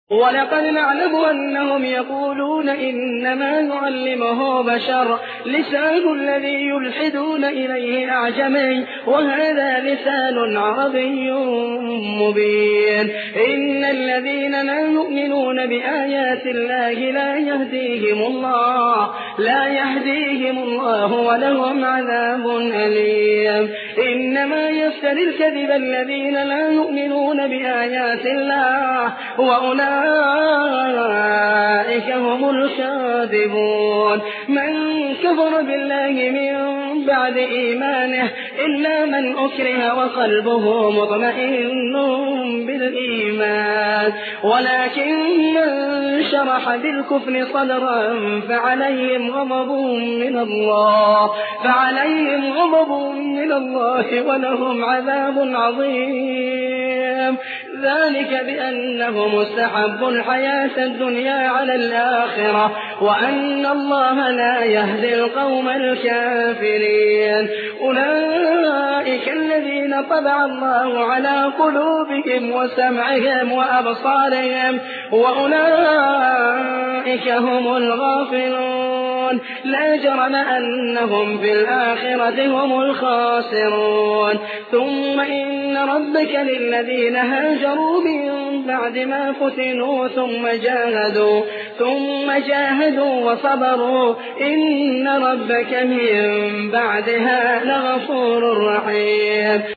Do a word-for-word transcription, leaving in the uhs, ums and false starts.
وَلَقَدْ نَعْلَمُ أَنَّهُمْ يَقُولُونَ إِنَّمَا يُعَلِّمُهُ بَشَرٌ لِّسَانُ الَّذِي يُلْحِدُونَ إِلَيْهِ أَعْجَمِيٌّ وَهَٰذَا لِسَانٌ عَرَبِيٌّ مُّبِينٌ إِنَّ الَّذِينَ لَا يُؤْمِنُونَ بِآيَاتِ اللَّهِ لَا يَهْدِيهِمُ اللَّهُ لا يهديهم الله وَلَهُمْ عَذَابٌ أَلِيمٌ إِنَّمَا يَفْتَرِي الْكَذِبَ الَّذِينَ لَا يُؤْمِنُونَ بِآيَاتِ اللَّهِ وَأُولَٰئِكَ هُمُ الْكَاذِبُونَ مَن كَفَرَ بِاللَّهِ مِن بَعْدِ إِيمَانِهِ إِلَّا مَنْ أُكْرِهَ وَقَلْبُهُ مُطْمَئِنٌّ بِالْإِيمَانِ وَلَٰكِن مَّن شَرَحَ بِالْكُفْرِ صَدْرًا فَعَلَيْهِمْ غَضَبٌ مِّنَ اللَّهِ فَعَلَيْهِمْ غَضَبٌ مِّنَ اللَّهِ وَلَهُمْ عَذَابٌ عَظِيمٌ ذَلِكَ بِأَنَّهُمُ اسْتَحَبُّوا الْحَيَاةَ الدُّنْيَا عَلَى الْآخِرَةِ وَأَنَّ اللَّهَ لَا يَهْدِي الْقَوْمَ الْكَافِرِينَ أُولَٰئِكَ الَّذِينَ طَبَعَ اللَّهُ عَلَىٰ قُلُوبِهِمْ وَسَمْعِهِمْ وَأَبْصَارِهِمْ وَأُولَٰئِكَ هُمُ الْغَافِلُونَ لَا جَرَمَ أَنَّهُمْ في الْآخِرَةِ هُمُ الْخَاسِرُونَ ثُمَّ إِنَّ رَبَّكَ لِلَّذِينَ هَاجَرُوا مِن بَعْدِ مَا فُتِنُوا ثُمَّ جَاهَدُوا ثُمَّ جاهدوا وَصَبَرُوا إِنَّ رَبَّكَ مِن بَعْدِهَا لَغَفُورٌ رَّحِيمٌ